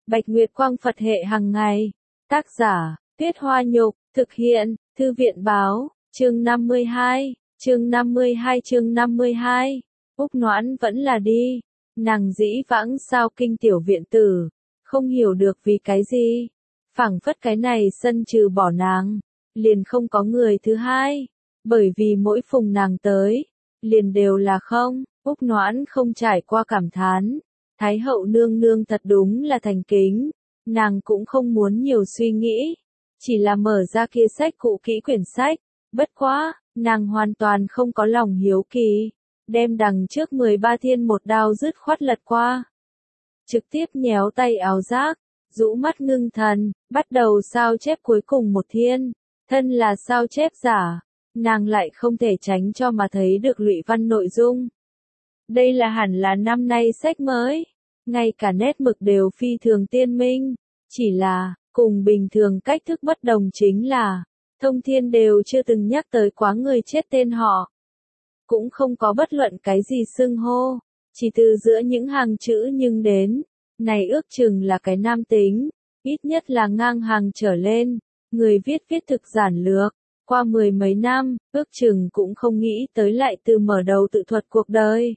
Bạch Nguyệt Quang Phật hệ hàng ngày. Tác giả, Tuyết Hoa Nhục, thực hiện, Thư viện Báo, chương 52, chương 52. Úc Noãn vẫn là đi. Nàng dĩ vãng sao kinh tiểu viện tử, không hiểu được vì cái gì. Phảng phất cái này sân trừ bỏ nàng, liền không có người thứ hai. Bởi vì mỗi phùng nàng tới, liền đều là không. Úc Noãn không trải qua cảm thán. Thái hậu nương nương thật đúng là thành kính. Nàng cũng không muốn nhiều suy nghĩ. Chỉ là mở ra kia sách cũ kỹ quyển sách. Bất quá, nàng hoàn toàn không có lòng hiếu kỳ. Đem đằng trước 13 thiên một đao dứt khoát lật qua. Trực tiếp nhéo tay áo giác, rũ mắt ngưng thần, bắt đầu sao chép cuối cùng một thiên. Thân là sao chép giả, nàng lại không thể tránh cho mà thấy được lụy văn nội dung. Đây là hẳn là năm nay sách mới, ngay cả nét mực đều phi thường tiên minh, chỉ là, cùng bình thường cách thức bất đồng chính là, thông thiên đều chưa từng nhắc tới quá người chết tên họ. Cũng không có bất luận cái gì xưng hô, chỉ từ giữa những hàng chữ nhưng đến, này ước chừng là cái nam tính, ít nhất là ngang hàng trở lên, người viết thực giản lược, qua 10 mấy năm, ước chừng cũng không nghĩ tới lại từ mở đầu tự thuật cuộc đời.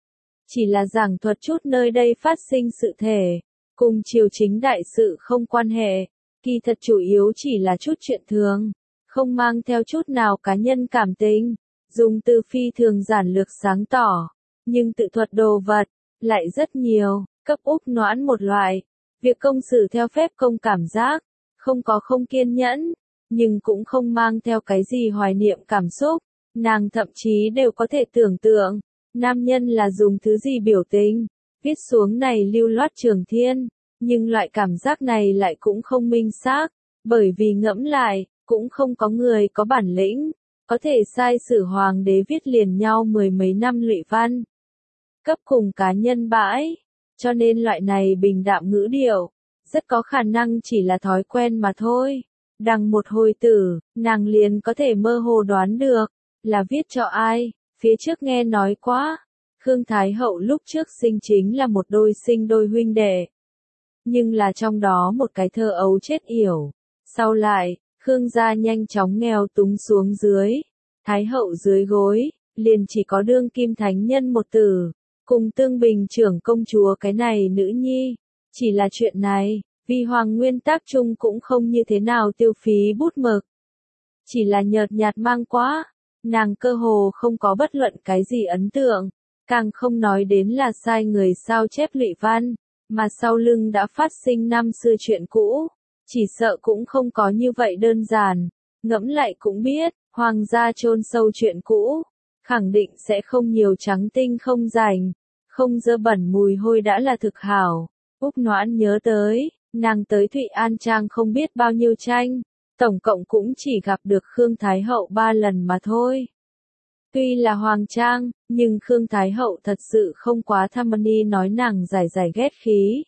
Chỉ là giảng thuật chút nơi đây phát sinh sự thể, cùng triều chính đại sự không quan hệ, kỳ thật chủ yếu chỉ là chút chuyện thường, không mang theo chút nào cá nhân cảm tình, dùng từ phi thường giản lược sáng tỏ, nhưng tự thuật đồ vật, lại rất nhiều, cấp Úc Noãn một loại, việc công xử theo phép công cảm giác, không có không kiên nhẫn, nhưng cũng không mang theo cái gì hoài niệm cảm xúc, nàng thậm chí đều có thể tưởng tượng. Nam nhân là dùng thứ gì biểu tình, viết xuống này lưu loát trường thiên, nhưng loại cảm giác này lại cũng không minh xác, bởi vì ngẫm lại, cũng không có người có bản lĩnh, có thể sai sử hoàng đế viết liền nhau 10 mấy năm lụy văn. Cấp cùng cá nhân bãi, cho nên loại này bình đạm ngữ điệu, rất có khả năng chỉ là thói quen mà thôi. Đằng một hồi tử, nàng liền có thể mơ hồ đoán được, là viết cho ai. Phía trước nghe nói quá, Khương Thái Hậu lúc trước sinh chính là một đôi sinh đôi huynh đệ. Nhưng là trong đó một cái thơ ấu chết yểu. Sau lại, Khương gia nhanh chóng nghèo túng xuống dưới. Thái Hậu dưới gối, liền chỉ có đương kim thánh nhân một tử, cùng tương bình trưởng công chúa cái này nữ nhi. Chỉ là chuyện này, vì hoàng nguyên tác chung cũng không như thế nào tiêu phí bút mực. Chỉ là nhợt nhạt mang quá. Nàng cơ hồ không có bất luận cái gì ấn tượng, càng không nói đến là sai người sao chép lụy văn, mà sau lưng đã phát sinh năm xưa chuyện cũ, chỉ sợ cũng không có như vậy đơn giản, ngẫm lại cũng biết, hoàng gia chôn sâu chuyện cũ, khẳng định sẽ không nhiều trắng tinh không rành, không dơ bẩn mùi hôi đã là thực hảo. Úc Noãn nhớ tới, nàng tới Thụy An Trang không biết bao nhiêu tranh. Tổng cộng cũng chỉ gặp được Khương Thái Hậu 3 lần mà thôi. Tuy là hoàng trang, nhưng Khương Thái Hậu thật sự không quá tham ni nói nàng giải ghét khí.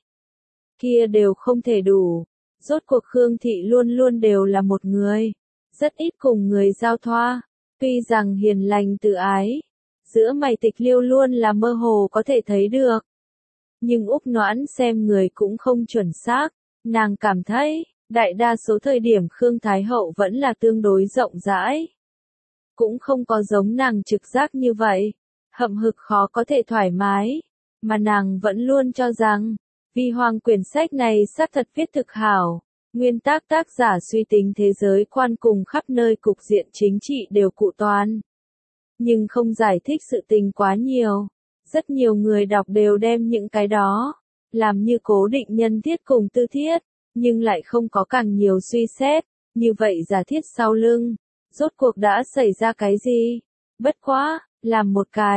Kia đều không thể đủ. Rốt cuộc Khương Thị luôn luôn đều là một người. Rất ít cùng người giao thoa. Tuy rằng hiền lành tự ái. Giữa mày tịch liêu luôn là mơ hồ có thể thấy được. Nhưng Úc Noãn xem người cũng không chuẩn xác. Nàng cảm thấy. Đại đa số thời điểm Khương Thái Hậu vẫn là tương đối rộng rãi. Cũng không có giống nàng trực giác như vậy. Hậm hực khó có thể thoải mái. Mà nàng vẫn luôn cho rằng, vì hoàng quyển sách này xác thật viết thực hảo. Nguyên tác giả suy tính thế giới quan cùng khắp nơi cục diện chính trị đều cụ toán. Nhưng không giải thích sự tình quá nhiều. Rất nhiều người đọc đều đem những cái đó, làm như cố định nhân thiết cùng tư thiết. Nhưng lại không có càng nhiều suy xét, như vậy giả thiết sau lưng, rốt cuộc đã xảy ra cái gì? Bất quá, làm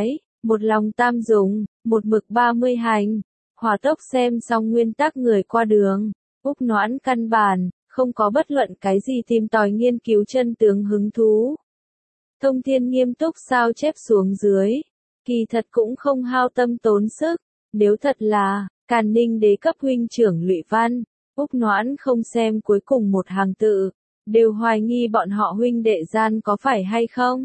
một lòng tam dụng, một mực 30 hành, hỏa tốc xem xong nguyên tắc người qua đường, Úc Noãn căn bản, không có bất luận cái gì tìm tòi nghiên cứu chân tướng hứng thú. Thông thiên nghiêm túc sao chép xuống dưới, kỳ thật cũng không hao tâm tốn sức, nếu thật là, Càn Ninh đế cấp huynh trưởng lụy văn. Úc Noãn không xem cuối cùng một hàng tự, đều hoài nghi bọn họ huynh đệ gian có phải hay không.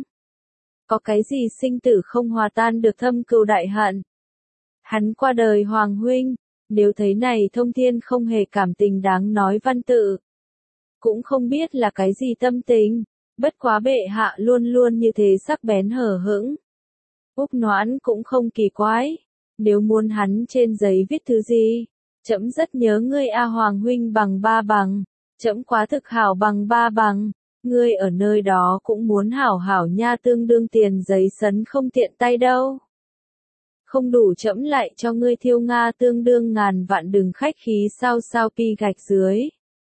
Có cái gì sinh tử không hòa tan được thâm cừu đại hận. Hắn qua đời hoàng huynh, Nếu thấy này Thông Thiên không hề cảm tình đáng nói văn tự. Cũng không biết là cái gì tâm tình, bất quá bệ hạ luôn luôn như thế sắc bén hở hững. Úc Noãn cũng không kỳ quái, nếu muốn hắn trên giấy viết thứ gì, trẫm rất nhớ ngươi a Hoàng huynh bằng ba bằng, trẫm quá thực hảo bằng ba bằng, ngươi ở nơi đó cũng muốn hảo hảo nha tương đương tiền giấy sấn không tiện tay đâu. Không đủ trẫm lại cho ngươi thiêu Nga tương đương ngàn vạn đừng khách khí sao sao pi gạch dưới.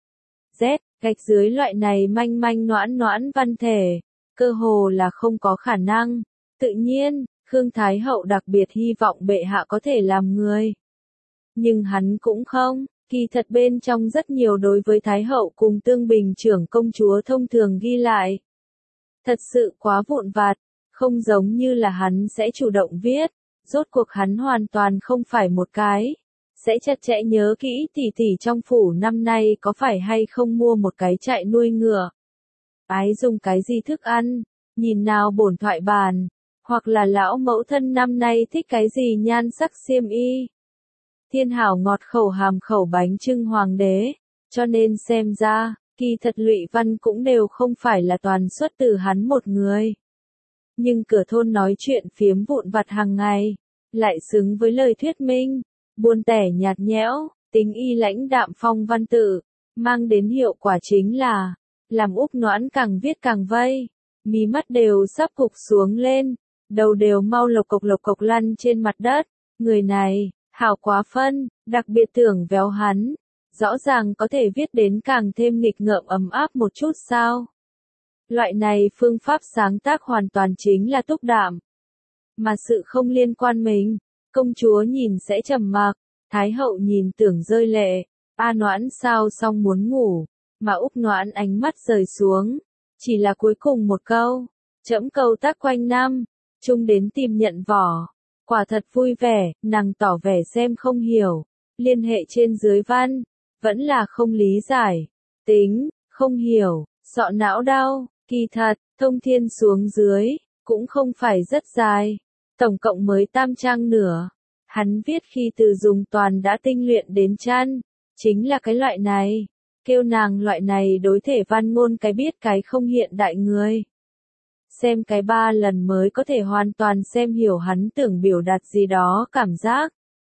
Z, gạch dưới loại này manh manh noãn noãn văn thể, cơ hồ là không có khả năng. Tự nhiên, Khương Thái Hậu đặc biệt hy vọng bệ hạ có thể làm người. Nhưng hắn cũng không, kỳ thật bên trong rất nhiều đối với Thái Hậu cùng Tương Bình trưởng công chúa thông thường ghi lại. Thật sự quá vụn vặt, không giống như là hắn sẽ chủ động viết, rốt cuộc hắn hoàn toàn không phải một cái. Sẽ chặt chẽ nhớ kỹ tỷ tỷ trong phủ năm nay có phải hay không mua một cái trại nuôi ngựa. Ái dùng cái gì thức ăn, nhìn nào bổn thoại bàn, hoặc là lão mẫu thân năm nay thích cái gì nhan sắc xiêm y. Thiên hảo ngọt khẩu hàm khẩu bánh trưng hoàng đế, cho nên xem ra, kỳ thật Lụy Văn cũng đều không phải là toàn xuất từ hắn một người. Nhưng cửa thôn nói chuyện phiếm vụn vặt hàng ngày, lại xứng với lời thuyết minh, buồn tẻ nhạt nhẽo, tính y lãnh đạm phong văn tự, mang đến hiệu quả chính là, làm Úc Noãn càng viết càng vây, mí mắt đều sắp cụp xuống lên, đầu đều mau lộc cộc lăn trên mặt đất, người này, hảo quá phân, đặc biệt tưởng véo hắn, rõ ràng có thể viết đến càng thêm nghịch ngợm ấm áp một chút sao. Loại này phương pháp sáng tác hoàn toàn chính là túc đạm, mà sự không liên quan mình, công chúa nhìn sẽ trầm mặc, Thái Hậu nhìn tưởng rơi lệ, A Noãn sao xong muốn ngủ, mà Úc Noãn ánh mắt rời xuống, chỉ là cuối cùng một câu, trẫm câu tác quanh năm, chung đến tìm nhận vỏ, quả thật vui vẻ, nàng tỏ vẻ xem không hiểu, liên hệ trên dưới văn, vẫn là không lý giải, tính, không hiểu, sọ não đau, kỳ thật, Thông Thiên xuống dưới, cũng không phải rất dài, tổng cộng mới tam trang nửa. Hắn viết khi từ dùng toàn đã tinh luyện đến chăn, chính là cái loại này, kêu nàng loại này đối thể văn ngôn cái biết cái không hiện đại người. Xem cái 3 lần mới có thể hoàn toàn xem hiểu hắn tưởng biểu đạt gì đó cảm giác.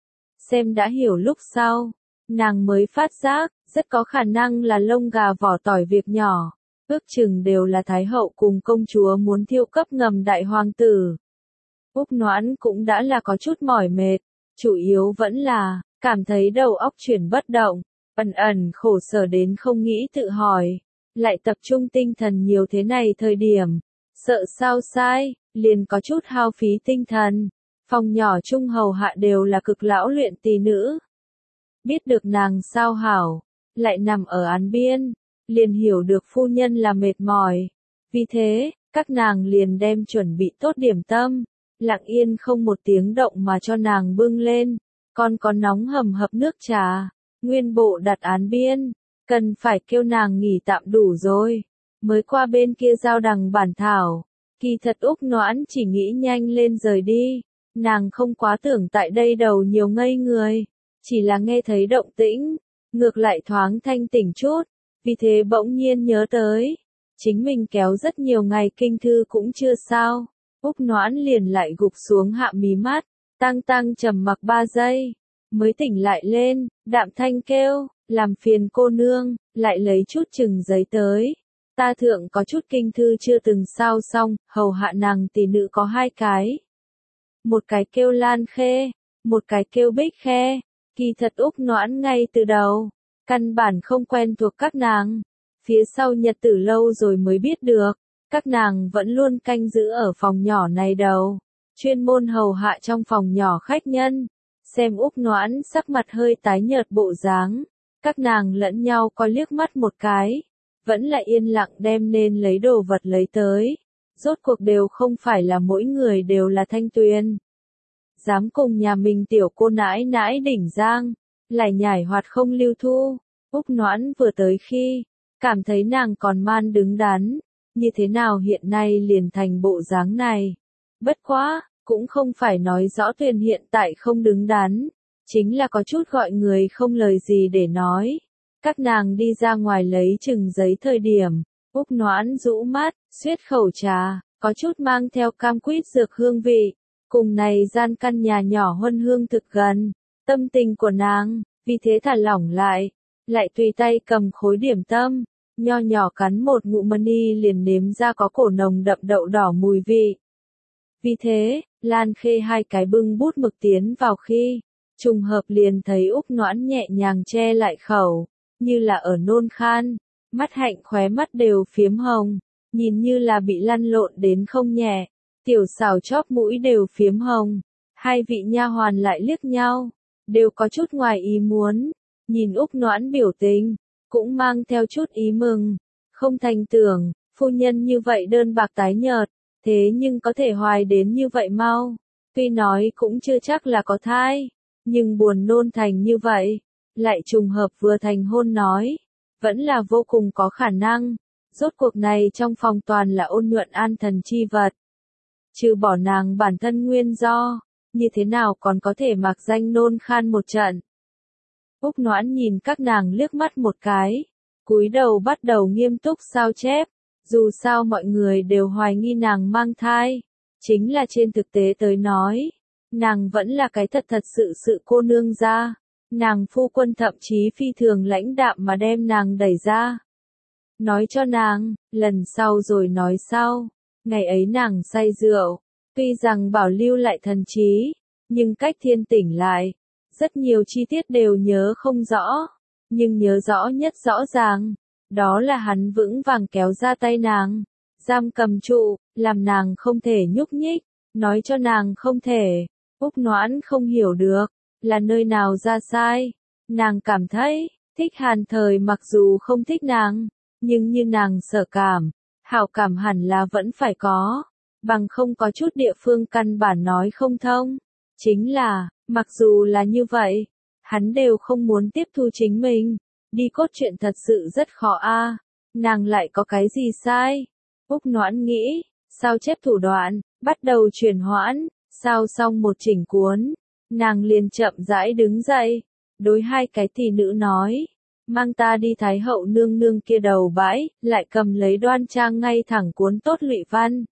Xem đã hiểu lúc sau, nàng mới phát giác, rất có khả năng là lông gà vỏ tỏi việc nhỏ, ước chừng đều là Thái Hậu cùng công chúa muốn thiêu cấp ngầm đại hoàng tử. Úc Noãn cũng đã là có chút mỏi mệt, chủ yếu vẫn là, cảm thấy đầu óc chuyển bất động, ẩn ẩn khổ sở đến không nghĩ tự hỏi, lại tập trung tinh thần nhiều thế này thời điểm, sợ sao sai, liền có chút hao phí tinh thần, phòng nhỏ trung hầu hạ đều là cực lão luyện tỳ nữ. Biết được nàng sao hảo, lại nằm ở án biên, liền hiểu được phu nhân là mệt mỏi, vì thế, các nàng liền đem chuẩn bị tốt điểm tâm. Lặng yên không một tiếng động mà cho nàng bưng lên, còn có nóng hầm hập nước trà, nguyên bộ đặt án biên, cần phải kêu nàng nghỉ tạm đủ rồi, mới qua bên kia giao đằng bản thảo, kỳ thật Úc Noãn chỉ nghĩ nhanh lên rời đi, nàng không quá tưởng tại đây đầu nhiều ngây người, chỉ là nghe thấy động tĩnh, ngược lại thoáng thanh tỉnh chút, vì thế bỗng nhiên nhớ tới, chính mình kéo rất nhiều ngày kinh thư cũng chưa sao. Úc Noãn liền lại gục xuống hạ mí mắt, tăng trầm mặc 3 giây, mới tỉnh lại lên, đạm thanh kêu, làm phiền cô nương, lại lấy chút chừng giấy tới. Ta thượng có chút kinh thư chưa từng sao xong, hầu hạ nàng tỷ nữ có 2 cái. Một cái kêu Lan Khê, một cái kêu Bích Khê, kỳ thật Úc Noãn ngay từ đầu, căn bản không quen thuộc các nàng, phía sau nhật tử lâu rồi mới biết được. Các nàng vẫn luôn canh giữ ở phòng nhỏ này đầu, chuyên môn hầu hạ trong phòng nhỏ khách nhân, xem Úc Noãn sắc mặt hơi tái nhợt bộ dáng, các nàng lẫn nhau coi liếc mắt một cái, vẫn là yên lặng đem nên lấy đồ vật lấy tới, rốt cuộc đều không phải là mỗi người đều là Thanh Tuyền. Dám cùng nhà mình tiểu cô nãi nãi đỉnh giang, lại nhảy hoạt không lưu thu, Úc Noãn vừa tới khi, cảm thấy nàng còn man đứng đắn. Như thế nào hiện nay liền thành bộ dáng này. Bất quá, cũng không phải nói rõ Tuyền hiện tại không đứng đắn, chính là có chút gọi người không lời gì để nói. Các nàng đi ra ngoài lấy chừng giấy thời điểm, Úc Noãn rũ mắt, suýt khẩu trà, có chút mang theo cam quýt dược hương vị, cùng này gian căn nhà nhỏ huân hương thực gần, tâm tình của nàng, vì thế thả lỏng lại tùy tay cầm khối điểm tâm, nho nhỏ cắn một ngụm mani liền nếm ra có cổ nồng đậm đậu đỏ mùi vị. Vì thế, Lan Khê hai cái bưng bút mực tiến vào khi, trùng hợp liền thấy Úc Noãn nhẹ nhàng che lại khẩu, như là ở nôn khan, mắt hạnh khóe mắt đều phiếm hồng, nhìn như là bị lăn lộn đến không nhẹ, tiểu xào chóp mũi đều phiếm hồng. Hai vị nha hoàn lại liếc nhau, đều có chút ngoài ý muốn, nhìn Úc Noãn biểu tình, cũng mang theo chút ý mừng, không thành tưởng, phu nhân như vậy đơn bạc tái nhợt, thế nhưng có thể hoài đến như vậy mau, tuy nói cũng chưa chắc là có thai, nhưng buồn nôn thành như vậy, lại trùng hợp vừa thành hôn nói, vẫn là vô cùng có khả năng, rốt cuộc này trong phòng toàn là ôn nhuận an thần chi vật. Trừ bỏ nàng bản thân nguyên do, như thế nào còn có thể mặc danh nôn khan một trận. Úc Noãn nhìn các nàng liếc mắt một cái, cúi đầu bắt đầu nghiêm túc sao chép, dù sao mọi người đều hoài nghi nàng mang thai, chính là trên thực tế tới nói, nàng vẫn là cái thật sự cô nương ra, nàng phu quân thậm chí phi thường lãnh đạm mà đem nàng đẩy ra. Nói cho nàng, lần sau rồi nói sau, ngày ấy nàng say rượu, tuy rằng bảo lưu lại thần trí, nhưng cách thiên tỉnh lại, rất nhiều chi tiết đều nhớ không rõ, nhưng nhớ rõ nhất rõ ràng, đó là hắn vững vàng kéo ra tay nàng, giam cầm trụ, làm nàng không thể nhúc nhích, nói cho nàng không thể. Úc Noãn không hiểu được, là nơi nào ra sai, nàng cảm thấy, thích Hàn Thời mặc dù không thích nàng, nhưng như nàng sở cảm, hảo cảm hẳn là vẫn phải có, bằng không có chút địa phương căn bản nói không thông. Chính là, mặc dù là như vậy, hắn đều không muốn tiếp thu chính mình, đi cốt truyện thật sự rất khó a. Nàng lại có cái gì sai? Úc Noãn nghĩ, sao chép thủ đoạn, bắt đầu chuyển hoãn, sao xong một chỉnh cuốn, nàng liền chậm rãi đứng dậy, đối hai cái tỷ nữ nói, mang ta đi Thái hậu nương nương kia đầu bãi, lại cầm lấy đoan trang ngay thẳng cuốn tốt lụy văn.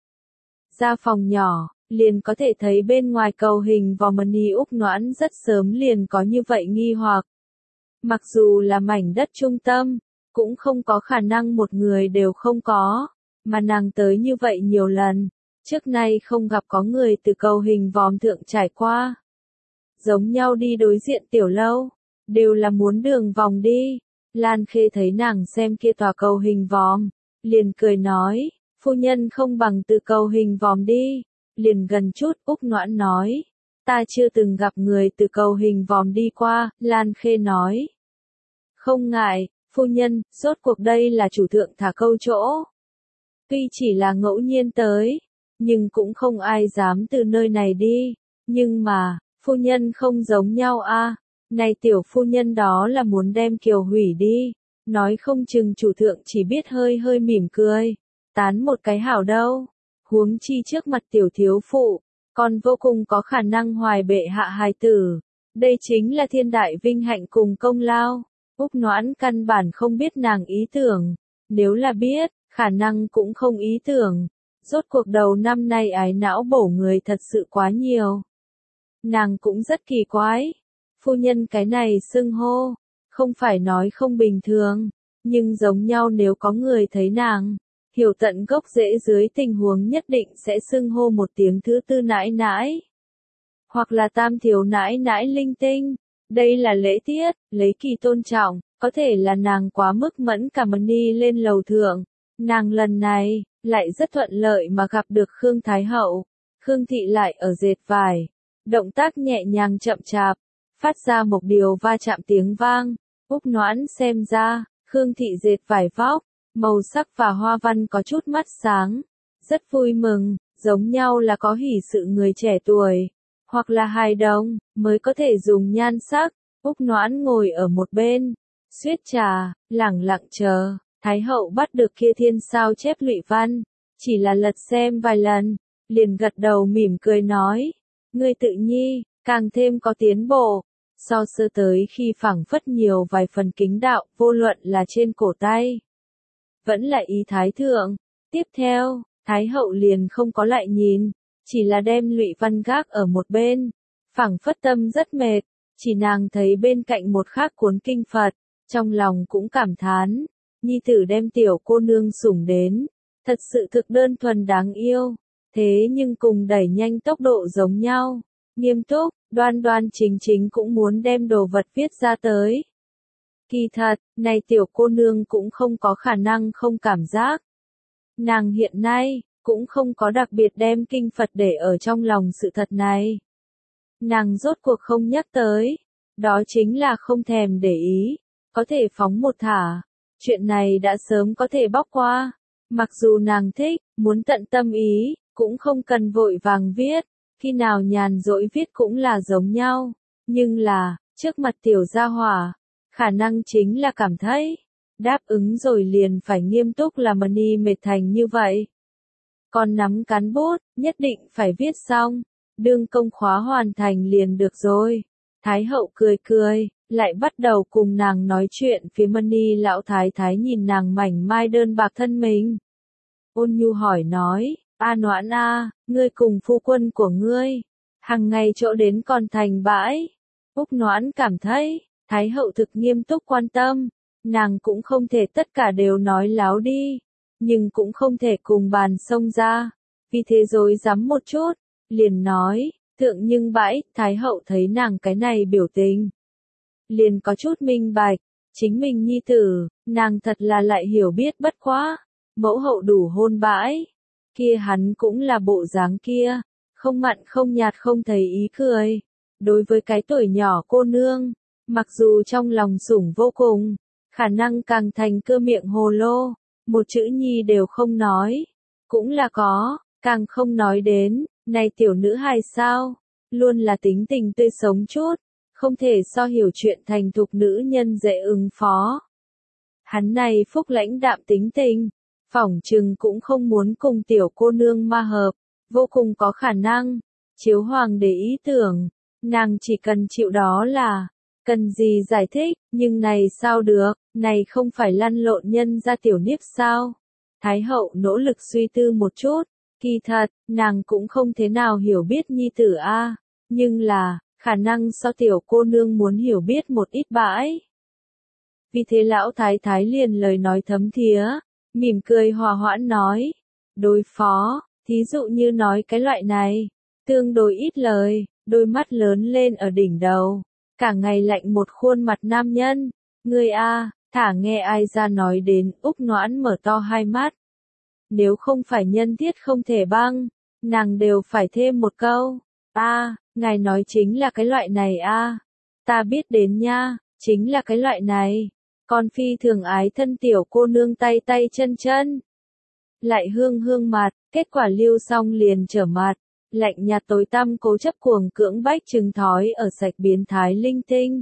Ra phòng nhỏ, liền có thể thấy bên ngoài cầu hình vò mani. Úc Noãn rất sớm liền có như vậy nghi hoặc. Mặc dù là mảnh đất trung tâm, cũng không có khả năng một người đều không có, mà nàng tới như vậy nhiều lần, trước nay không gặp có người từ cầu hình vòm thượng trải qua. Giống nhau đi đối diện tiểu lâu, đều là muốn đường vòng đi. Lan Khê thấy nàng xem kia tòa cầu hình vòm, liền cười nói, phu nhân không bằng từ cầu hình vòm đi, liền gần chút. Úc Noãn nói, ta chưa từng gặp người từ cầu hình vòm đi qua. Lan Khê nói, không ngại, phu nhân, rốt cuộc đây là chủ thượng thả câu chỗ. Tuy chỉ là ngẫu nhiên tới, nhưng cũng không ai dám từ nơi này đi, nhưng mà, phu nhân không giống nhau a. Này tiểu phu nhân đó là muốn đem Kiều hủy đi, nói không chừng chủ thượng chỉ biết hơi hơi mỉm cười, tán một cái hảo đâu, huống chi trước mặt tiểu thiếu phụ, còn vô cùng có khả năng hoài bệ hạ hài tử, đây chính là thiên đại vinh hạnh cùng công lao. Úc Noãn căn bản không biết nàng ý tưởng, nếu là biết, khả năng cũng không ý tưởng, rốt cuộc đầu năm nay ái não bổ người thật sự quá nhiều. Nàng cũng rất kỳ quái. Phu nhân cái này xưng hô, không phải nói không bình thường, nhưng giống nhau nếu có người thấy nàng, hiểu tận gốc rễ dưới tình huống nhất định sẽ xưng hô một tiếng thứ tư nãi nãi, hoặc là tam thiếu nãi nãi linh tinh, đây là lễ tiết, lấy kỳ tôn trọng, có thể là nàng quá mức mẫn cả mani lên lầu thượng, nàng lần này, lại rất thuận lợi mà gặp được Khương Thái Hậu, Khương Thị lại ở dệt vải, động tác nhẹ nhàng chậm chạp, phát ra một điều va chạm tiếng vang. Úc Noãn xem ra, Khương Thị dệt vải vóc, màu sắc và hoa văn có chút mắt sáng, rất vui mừng, giống nhau là có hỷ sự người trẻ tuổi, hoặc là hài đồng, mới có thể dùng nhan sắc. Úc Noãn ngồi ở một bên, suyết trà, lẳng lặng chờ, Thái Hậu bắt được kia thiên sao chép lụy văn, chỉ là lật xem vài lần, liền gật đầu mỉm cười nói, ngươi tự nhi, càng thêm có tiến bộ, so sơ tới khi phảng phất nhiều vài phần kính đạo, vô luận là trên cổ tay. Vẫn là ý Thái Thượng. Tiếp theo, Thái Hậu liền không có lại nhìn, chỉ là đem Lụy Văn gác ở một bên, phảng phất tâm rất mệt, chỉ nàng thấy bên cạnh một khác cuốn kinh Phật, trong lòng cũng cảm thán, nhi tử đem tiểu cô nương sủng đến, thật sự thực đơn thuần đáng yêu, thế nhưng cùng đẩy nhanh tốc độ giống nhau, nghiêm túc, đoan đoan chính chính cũng muốn đem đồ vật viết ra tới. Kỳ thật, này tiểu cô nương cũng không có khả năng không cảm giác. Nàng hiện nay, cũng không có đặc biệt đem kinh Phật để ở trong lòng sự thật này. Nàng rốt cuộc không nhắc tới, đó chính là không thèm để ý, có thể phóng một thả. Chuyện này đã sớm có thể bóc qua, mặc dù nàng thích, muốn tận tâm ý, cũng không cần vội vàng viết, khi nào nhàn rỗi viết cũng là giống nhau, nhưng là, trước mặt tiểu gia hỏa, khả năng chính là cảm thấy, đáp ứng rồi liền phải nghiêm túc là Mani mệt thành như vậy. Còn nắm cán bút, nhất định phải viết xong, đương công khóa hoàn thành liền được rồi. Thái hậu cười cười, lại bắt đầu cùng nàng nói chuyện phía Mani lão thái thái nhìn nàng mảnh mai đơn bạc thân mình. Ôn nhu hỏi nói, A Noãn a, ngươi cùng phu quân của ngươi, hàng ngày chỗ đến còn thành bãi. Úc Noãn cảm thấy, Thái hậu thực nghiêm túc quan tâm, nàng cũng không thể tất cả đều nói láo đi, nhưng cũng không thể cùng bàn xông ra, vì thế rối rắm một chút, liền nói, thượng nhưng bãi, Thái hậu thấy nàng cái này biểu tình. Liền có chút minh bạch, chính mình nhi tử, nàng thật là lại hiểu biết bất quá, mẫu hậu đủ hôn bãi, kia hắn cũng là bộ dáng kia, không mặn không nhạt không thấy ý cười. Đối với cái tuổi nhỏ cô nương, mặc dù trong lòng sủng vô cùng, khả năng càng thành cơ miệng hồ lô, một chữ nhi đều không nói, cũng là có, càng không nói đến, này tiểu nữ hài sao, luôn là tính tình tươi sống chút, không thể so hiểu chuyện thành thục nữ nhân dễ ứng phó. Hắn này phúc lãnh đạm tính tình, phỏng chừng cũng không muốn cùng tiểu cô nương ma hợp, vô cùng có khả năng, chiếu hoàng để ý tưởng, nàng chỉ cần chịu đó là, cần gì giải thích, nhưng này sao được, này không phải lăn lộn nhân ra tiểu niếp sao. Thái hậu nỗ lực suy tư một chút, kỳ thật, nàng cũng không thế nào hiểu biết nhi tử a, nhưng là, khả năng so tiểu cô nương muốn hiểu biết một ít bãi. Vì thế lão thái thái liền lời nói thấm thía, mỉm cười hòa hoãn nói, đối phó, thí dụ như nói cái loại này, tương đối ít lời, đôi mắt lớn lên ở đỉnh đầu, cả ngày lạnh một khuôn mặt nam nhân, ngươi a, thả nghe ai ra nói đến, Úc Noãn mở to hai mắt. Nếu không phải nhân thiết không thể băng, nàng đều phải thêm một câu, a, ngài nói chính là cái loại này a, ta biết đến nha, chính là cái loại này. Con phi thường ái thân tiểu cô nương tay tay chân chân. Lại hương hương mặt, kết quả lưu xong liền trở mặt, lạnh nhạt tối tăm cố chấp cuồng cưỡng bách trừng thói ở sạch biến thái linh tinh.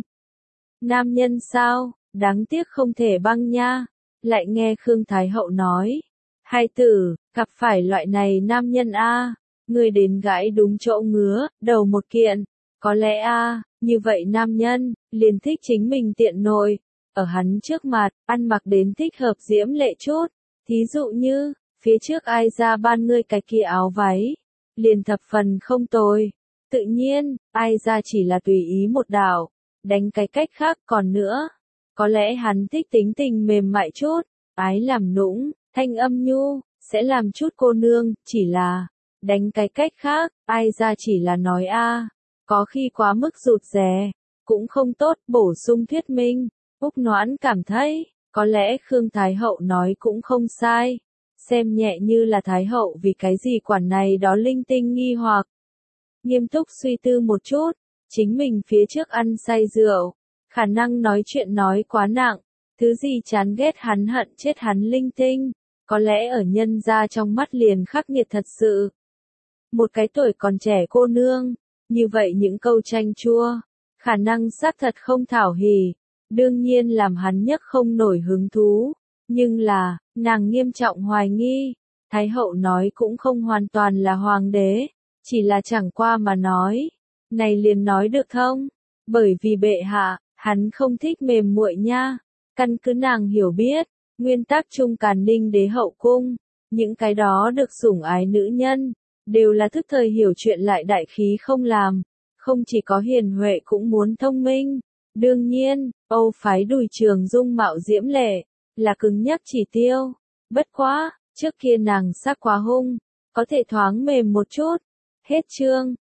Nam nhân sao, đáng tiếc không thể băng nha, lại nghe Khương Thái Hậu nói. Hai tử, gặp phải loại này nam nhân a, người đến gãi đúng chỗ ngứa, đầu một kiện, có lẽ a, như vậy nam nhân, liền thích chính mình tiện nội. Ở hắn trước mặt, ăn mặc đến thích hợp diễm lệ chút, thí dụ như, phía trước ai ra ban ngươi cái kia áo váy, liền thập phần không tồi. Tự nhiên, ai ra chỉ là tùy ý một đảo, đánh cái cách khác còn nữa. Có lẽ hắn thích tính tình mềm mại chút, ái làm nũng, thanh âm nhu, sẽ làm chút cô nương, chỉ là, đánh cái cách khác, ai ra chỉ là nói a, có khi quá mức rụt rè, cũng không tốt, bổ sung thuyết minh. Úc Noãn cảm thấy, có lẽ Khương Thái Hậu nói cũng không sai, xem nhẹ như là Thái Hậu vì cái gì quản này đó linh tinh nghi hoặc. Nghiêm túc suy tư một chút, chính mình phía trước ăn say rượu, khả năng nói chuyện nói quá nặng, thứ gì chán ghét hắn hận chết hắn linh tinh, có lẽ ở nhân gia trong mắt liền khắc nghiệt thật sự. Một cái tuổi còn trẻ cô nương, như vậy những câu chanh chua, khả năng xác thật không thảo hỉ. Đương nhiên làm hắn nhất không nổi hứng thú, nhưng là, nàng nghiêm trọng hoài nghi, Thái hậu nói cũng không hoàn toàn là hoàng đế, chỉ là chẳng qua mà nói, này liền nói được không? Bởi vì bệ hạ, hắn không thích mềm muội nha. Căn cứ nàng hiểu biết, nguyên tắc chung Càn Ninh đế hậu cung, những cái đó được sủng ái nữ nhân, đều là thức thời hiểu chuyện lại đại khí không làm, không chỉ có hiền huệ cũng muốn thông minh. Đương nhiên, Âu phái Đùi Trường dung mạo diễm lệ, là cứng nhắc chỉ tiêu. Bất quá, trước kia nàng sắc quá hung, có thể thoáng mềm một chút. Hết chương.